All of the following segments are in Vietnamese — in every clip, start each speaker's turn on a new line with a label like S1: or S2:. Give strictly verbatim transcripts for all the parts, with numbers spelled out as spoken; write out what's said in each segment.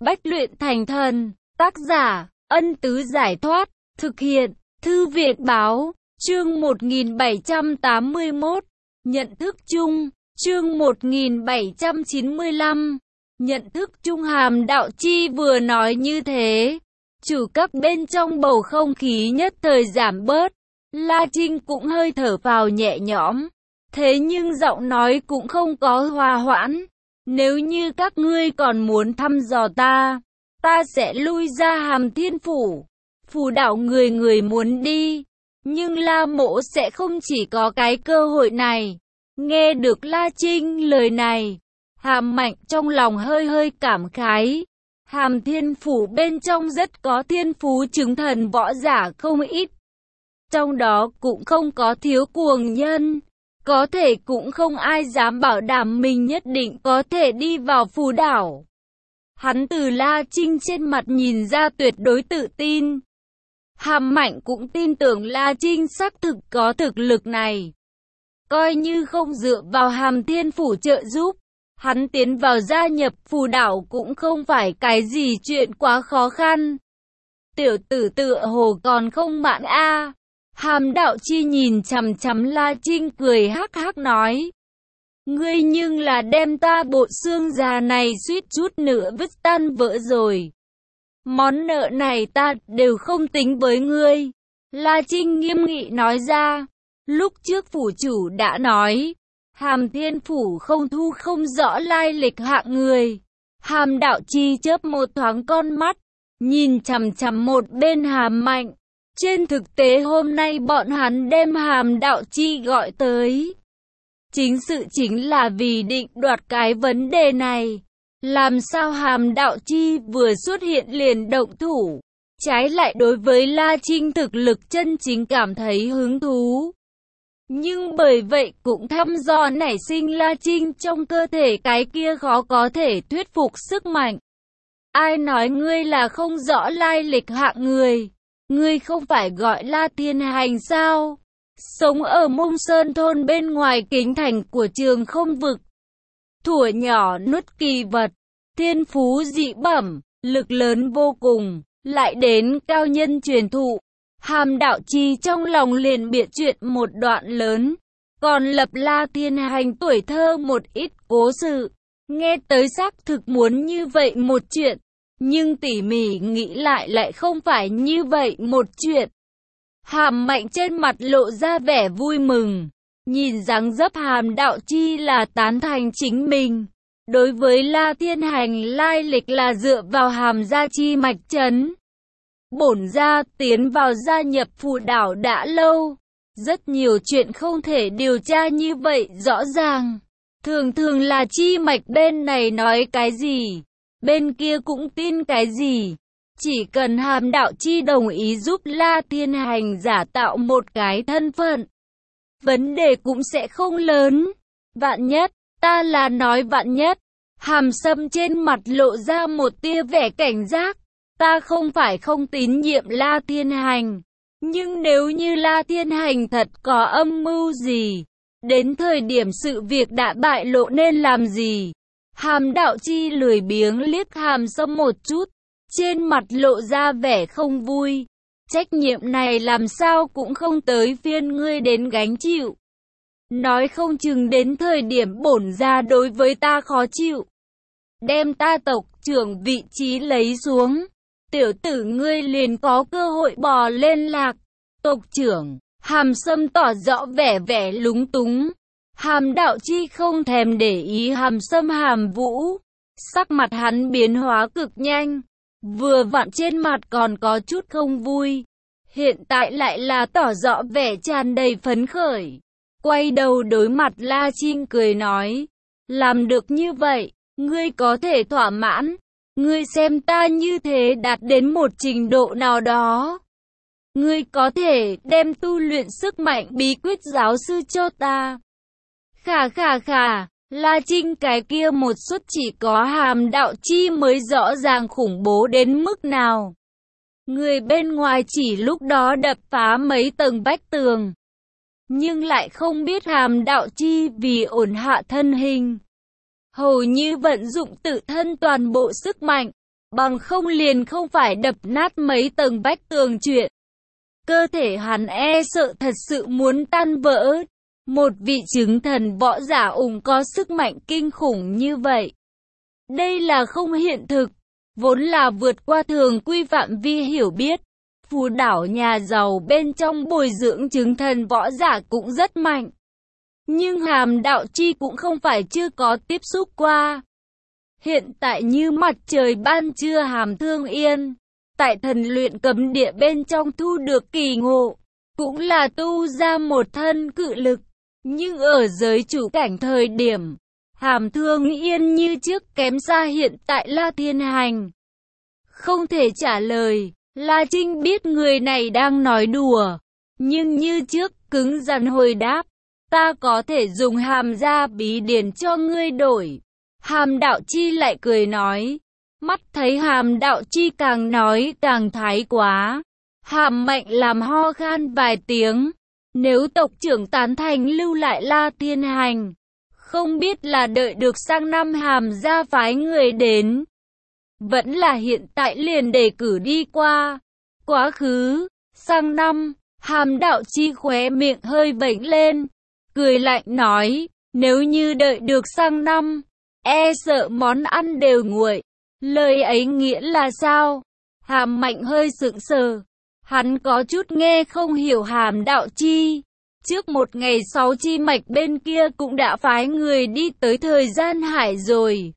S1: Bách luyện thành thần. Tác giả, Ân Tứ Giải Thoát. Thực hiện, Thư Viện Báo. Chương một nghìn bảy trăm tám mươi mốt. Nhận thức chung. Chương một nghìn bảy trăm chín mươi lăm. Nhận thức chung. Hàm Đạo Chi vừa nói như thế, chủ cấp bên trong bầu không khí nhất thời giảm bớt. La Trinh cũng hơi thở phào nhẹ nhõm. Thế nhưng giọng nói cũng không có hòa hoãn. Nếu như các ngươi còn muốn thăm dò ta, ta sẽ lui ra Hàm Thiên Phủ. Phù đảo người người muốn đi, nhưng La Mỗ sẽ không chỉ có cái cơ hội này. Nghe được La Trinh lời này, Hàm Mạnh trong lòng hơi hơi cảm khái. Hàm Thiên Phủ bên trong rất có thiên phú chứng thần võ giả không ít. Trong đó cũng không có thiếu cuồng nhân. Có thể cũng không ai dám bảo đảm mình nhất định có thể đi vào phù đảo. Hắn từ La Trinh trên mặt nhìn ra tuyệt đối tự tin. Hàm Mạnh cũng tin tưởng La Trinh xác thực có thực lực này. Coi như không dựa vào Hàm Thiên Phủ trợ giúp, hắn tiến vào gia nhập phù đảo cũng không phải cái gì chuyện quá khó khăn. Tiểu tử tựa hồ còn không mãn a. Hàm Đạo Chi nhìn chằm chằm La Trinh cười hắc hắc nói. Ngươi nhưng là đem ta bộ xương già này suýt chút nữa vứt tan vỡ rồi. Món nợ này ta đều không tính với ngươi. La Trinh nghiêm nghị nói ra. Lúc trước phủ chủ đã nói, Hàm Thiên Phủ không thu không rõ lai lịch hạng người. Hàm Đạo Chi chớp một thoáng con mắt, nhìn chằm chằm một bên Hàm Mạnh. Trên thực tế hôm nay bọn hắn đem Hàm Đạo Chi gọi tới, chính sự chính là vì định đoạt cái vấn đề này. Làm sao Hàm Đạo Chi vừa xuất hiện liền động thủ, trái lại đối với La Trinh thực lực chân chính cảm thấy hứng thú. Nhưng bởi vậy cũng thăm dò nảy sinh La Trinh trong cơ thể cái kia khó có thể thuyết phục sức mạnh. Ai nói ngươi là không rõ lai lịch hạng người? Ngươi không phải gọi La Thiên Hành sao? Sống ở Mông Sơn thôn bên ngoài kính thành của Trường Không Vực. Thuở nhỏ nuốt kỳ vật, thiên phú dị bẩm, lực lớn vô cùng, lại đến cao nhân truyền thụ. Hàm Đạo Chi trong lòng liền bịa chuyện một đoạn lớn, còn lập La Thiên Hành tuổi thơ một ít cố sự. Nghe tới xác thực muốn như vậy một chuyện, nhưng tỉ mỉ nghĩ lại lại không phải như vậy một chuyện. Hàm Mạnh trên mặt lộ ra vẻ vui mừng, nhìn dáng dấp Hàm Đạo Chi là tán thành chính mình. Đối với La Thiên Hành lai lịch là dựa vào Hàm gia chi mạch trấn. Bổn gia tiến vào gia nhập phù đảo đã lâu, rất nhiều chuyện không thể điều tra như vậy rõ ràng. Thường thường là chi mạch bên này nói cái gì, bên kia cũng tin cái gì. Chỉ cần Hàm Đạo Chi đồng ý giúp La Thiên Hành giả tạo một cái thân phận, vấn đề cũng sẽ không lớn. Vạn nhất, ta là nói vạn nhất. Hàm Sâm trên mặt lộ ra một tia vẻ cảnh giác. Ta không phải không tín nhiệm La Thiên Hành, nhưng nếu như La Thiên Hành thật có âm mưu gì, đến thời điểm sự việc đã bại lộ nên làm gì? Hàm Đạo Chi lười biếng liếc Hàm Sâm một chút, trên mặt lộ ra vẻ không vui. Trách nhiệm này làm sao cũng không tới phiên ngươi đến gánh chịu. Nói không chừng đến thời điểm bổn gia đối với ta khó chịu, đem ta tộc trưởng vị trí lấy xuống, tiểu tử ngươi liền có cơ hội bò lên lạc. Tộc trưởng, Hàm Sâm tỏ rõ vẻ vẻ lúng túng. Hàm Đạo Chi không thèm để ý Hàm Sâm Hàm Vũ. Sắc mặt hắn biến hóa cực nhanh, vừa vặn trên mặt còn có chút không vui, hiện tại lại là tỏ rõ vẻ tràn đầy phấn khởi. Quay đầu đối mặt La Trinh cười nói, làm được như vậy, ngươi có thể thỏa mãn. Ngươi xem ta như thế đạt đến một trình độ nào đó, ngươi có thể đem tu luyện sức mạnh bí quyết giáo sư cho ta. Khà khà khà, La Trinh cái kia một suất chỉ có Hàm Đạo Chi mới rõ ràng khủng bố đến mức nào. Người bên ngoài chỉ lúc đó đập phá mấy tầng vách tường, nhưng lại không biết Hàm Đạo Chi vì ổn hạ thân hình, hầu như vận dụng tự thân toàn bộ sức mạnh, bằng không liền không phải đập nát mấy tầng vách tường chuyện. Cơ thể hắn e sợ thật sự muốn tan vỡ. Một vị chứng thần võ giả ủng có sức mạnh kinh khủng như vậy. Đây là không hiện thực, vốn là vượt qua thường quy phạm vi hiểu biết. Phù đảo nhà giàu bên trong bồi dưỡng chứng thần võ giả cũng rất mạnh. Nhưng Hàm Đạo Chi cũng không phải chưa có tiếp xúc qua. Hiện tại như mặt trời ban trưa Hàm Thương Yên, tại thần luyện cấm địa bên trong thu được kỳ ngộ, cũng là tu ra một thân cự lực. Nhưng ở giới chủ cảnh thời điểm, Hàm Thương Yên như trước kém xa hiện tại La Thiên Hành. Không thể trả lời, La Trinh biết người này đang nói đùa, nhưng như trước cứng rắn hồi đáp, ta có thể dùng Hàm gia bí điển cho ngươi đổi. Hàm Đạo Chi lại cười nói, mắt thấy Hàm Đạo Chi càng nói càng thái quá. Hàm Mạnh làm ho khan vài tiếng, nếu tộc trưởng tán thành lưu lại La Thiên Hành, không biết là đợi được sang năm Hàm gia phái người đến, vẫn là hiện tại liền đề cử đi qua. Quá khứ, sang năm, Hàm Đạo Chi khóe miệng hơi vểnh lên, cười lạnh nói, nếu như đợi được sang năm, e sợ món ăn đều nguội. Lời ấy nghĩa là sao? Hàm Mạnh hơi sững sờ, hắn có chút nghe không hiểu Hàm Đạo Chi. Trước một ngày sáu chi mạch bên kia cũng đã phái người đi tới thời gian hải rồi.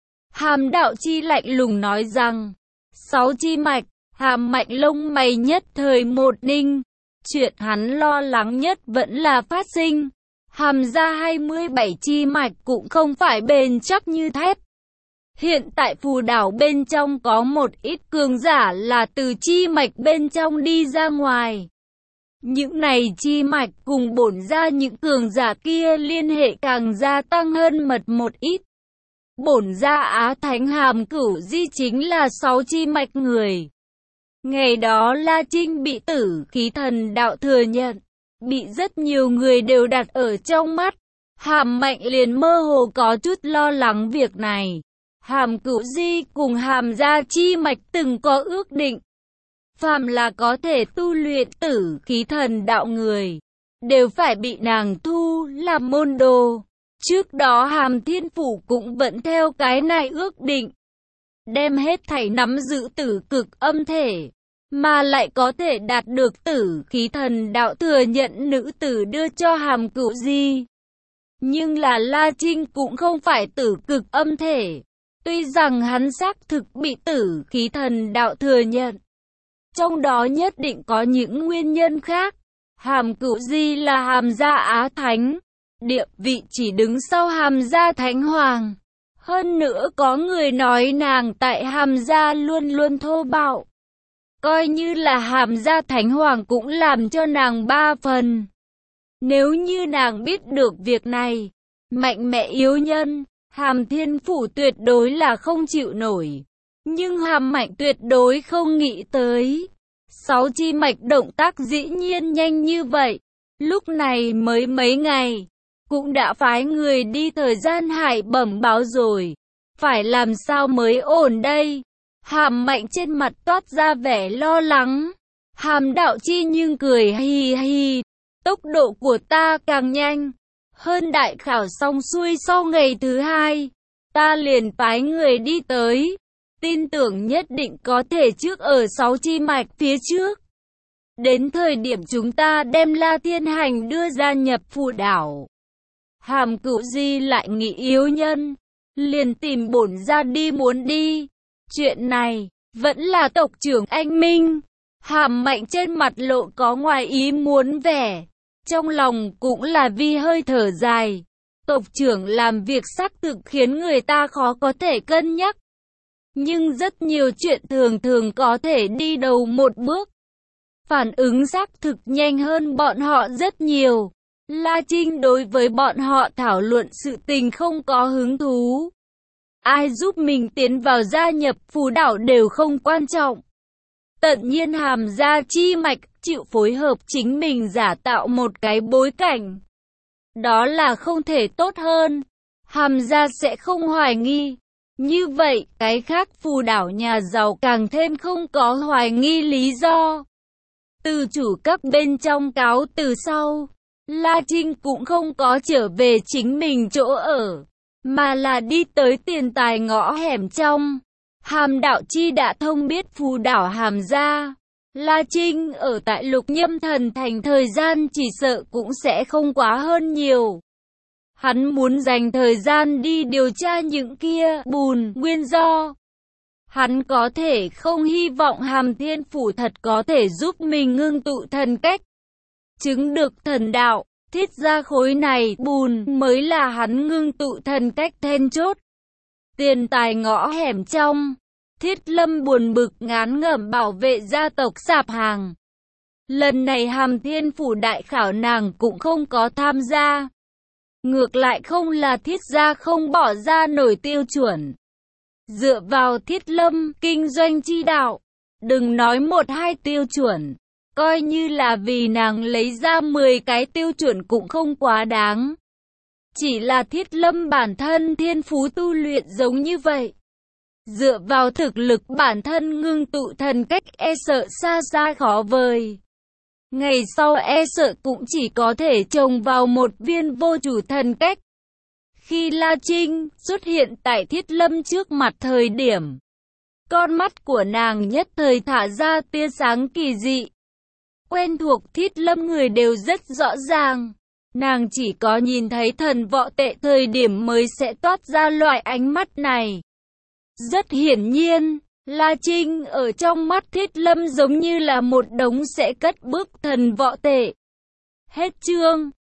S1: Hàm Đạo Chi lạnh lùng nói rằng, sáu chi mạch. Hàm Mạnh lông mày nhất thời một ninh. Chuyện hắn lo lắng nhất vẫn là phát sinh. Hàm gia hai mươi bảy chi mạch cũng không phải bền chắc như thép. Hiện tại phù đảo bên trong có một ít cường giả là từ chi mạch bên trong đi ra ngoài. Những này chi mạch cùng bổn ra những cường giả kia liên hệ càng gia tăng hơn mật một ít. Bổn ra Á Thánh Hàm Cửu Di chính là sáu chi mạch người. Ngày đó La Trinh bị Tử Khí Thần Đạo thừa nhận, bị rất nhiều người đều đặt ở trong mắt. Hàm Mạnh liền mơ hồ có chút lo lắng việc này. Hàm Cửu Di cùng Hàm gia chi mạch từng có ước định, phàm là có thể tu luyện Tử Khí Thần Đạo người, đều phải bị nàng thu làm môn đồ. Trước đó Hàm Thiên Phủ cũng vẫn theo cái này ước định, đem hết thảy nắm giữ tử cực âm thể, mà lại có thể đạt được Tử Khí Thần Đạo thừa nhận nữ tử đưa cho Hàm Cửu Di. Nhưng là La Trinh cũng không phải tử cực âm thể, tuy rằng hắn xác thực bị Tử Khí Thần Đạo thừa nhận, trong đó nhất định có những nguyên nhân khác. Hàm Cửu Di là Hàm gia Á Thánh, địa vị chỉ đứng sau Hàm gia Thánh Hoàng. Hơn nữa có người nói nàng tại Hàm gia luôn luôn thô bạo, coi như là Hàm gia Thánh Hoàng cũng làm cho nàng ba phần. Nếu như nàng biết được việc này, mạnh mẽ yếu nhân, Hàm Thiên Phủ tuyệt đối là không chịu nổi. Nhưng Hàm Mạnh tuyệt đối không nghĩ tới, sáu chi mạch động tác dĩ nhiên nhanh như vậy. Lúc này mới mấy ngày, cũng đã phái người đi thời gian hải bẩm báo rồi. Phải làm sao mới ổn đây? Hàm Mạnh trên mặt toát ra vẻ lo lắng. Hàm Đạo Chi nhưng cười hi hi. Tốc độ của ta càng nhanh hơn đại khảo xong xuôi sau ngày thứ hai, ta liền phái người đi tới. Tin tưởng nhất định có thể trước ở sáu chi mạch phía trước. Đến thời điểm chúng ta đem La Thiên Hành đưa ra nhập phù đảo, Hàm Cửu Di lại nghĩ yếu nhân, liền tìm bổn ra đi muốn đi. Chuyện này, vẫn là tộc trưởng anh minh. Hàm Mạnh trên mặt lộ có ngoài ý muốn vẻ, trong lòng cũng là vi hơi thở dài. Tộc trưởng làm việc xác thực khiến người ta khó có thể cân nhắc. Nhưng rất nhiều chuyện thường thường có thể đi đầu một bước. Phản ứng xác thực nhanh hơn bọn họ rất nhiều. La Trinh đối với bọn họ thảo luận sự tình không có hứng thú. Ai giúp mình tiến vào gia nhập phù đảo đều không quan trọng. Tận nhiên Hàm gia chi mạch chịu phối hợp chính mình giả tạo một cái bối cảnh, đó là không thể tốt hơn. Hàm gia sẽ không hoài nghi, Như vậy, cái khác phù đảo nhà giàu càng thêm không có hoài nghi lý do. Từ chủ cấp bên trong cáo từ sau, La Trinh cũng không có trở về chính mình chỗ ở, mà là đi tới tiền tài ngõ hẻm trong. Hàm Đạo Chi đã thông biết phù đảo Hàm gia. La Trinh ở tại Lục Nhâm Thần Thành thời gian chỉ sợ cũng sẽ không quá hơn nhiều. Hắn muốn dành thời gian đi điều tra những kia bùn nguyên do. Hắn có thể không hy vọng Hàm Thiên Phủ thật có thể giúp mình ngưng tụ thần cách, chứng được thần đạo. Thiết ra khối này bùn mới là hắn ngưng tụ thần cách then chốt. Tiền tài ngõ hẻm trong, Thiết Lâm buồn bực ngán ngẩm bảo vệ gia tộc sạp hàng. Lần này Hàm Thiên Phủ đại khảo nàng cũng không có tham gia. Ngược lại không là Thiết gia không bỏ ra nổi tiêu chuẩn. Dựa vào Thiết Lâm kinh doanh chi đạo, đừng nói một hai tiêu chuẩn, coi như là vì nàng lấy ra mười cái tiêu chuẩn cũng không quá đáng. Chỉ là Thiết Lâm bản thân thiên phú tu luyện giống như vậy, dựa vào thực lực bản thân ngưng tụ thần cách e sợ xa xa khó vời. Ngày sau e sợ cũng chỉ có thể trồng vào một viên vô chủ thần cách. Khi La Trinh xuất hiện tại Thiết Lâm trước mặt thời điểm, con mắt của nàng nhất thời thả ra tia sáng kỳ dị. Quen thuộc Thiết Lâm người đều rất rõ ràng. Nàng chỉ có nhìn thấy thần võ tệ thời điểm mới sẽ toát ra loại ánh mắt này. Rất hiển nhiên, La Trinh ở trong mắt Thiết Lâm giống như là một đống sẽ cất bước thần võ tệ. Hết chương.